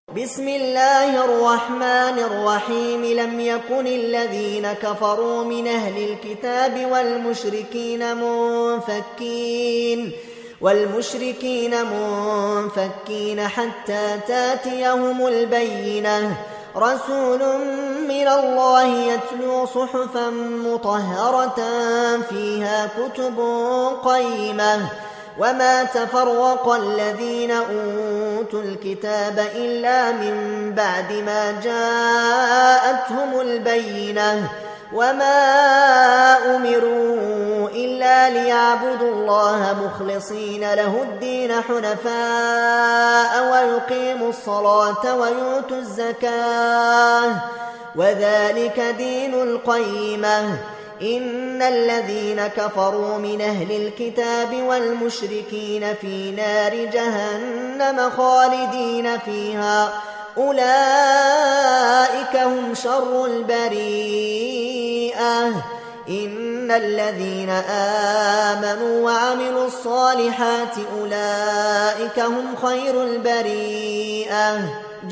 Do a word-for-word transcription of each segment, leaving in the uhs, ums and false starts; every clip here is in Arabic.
بسم الله الرحمن الرحيم لم يكن الذين كفروا من أهل الكتاب والمشركين منفكين والمشركين منفكين حتى تاتيهم البينة رسول من الله يتلو صحفا مطهرة فيها كتب قيمة وما تفرق الذين أوتوا الكتاب إلا من بعد ما جاءتهم البينة وما أمروا إلا ليعبدوا الله مخلصين له الدين حنفاء ويقيموا الصلاة ويؤتوا الزكاة وذلك دين القيمة إن الذين كفروا من أهل الكتاب والمشركين في نار جهنم خالدين فيها أولئك هم شر البريئة إن الذين آمنوا وعملوا الصالحات أولئك هم خير البريئة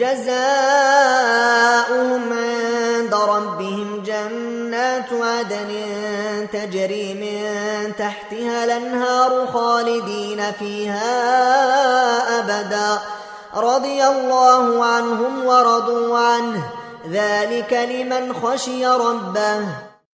جزاؤهم عند ربهم جنات عدن تجري من تحتها الأنهار خالدين فيها أبدا رضي الله عنهم ورضوا عنه ذلك لمن خشي ربه.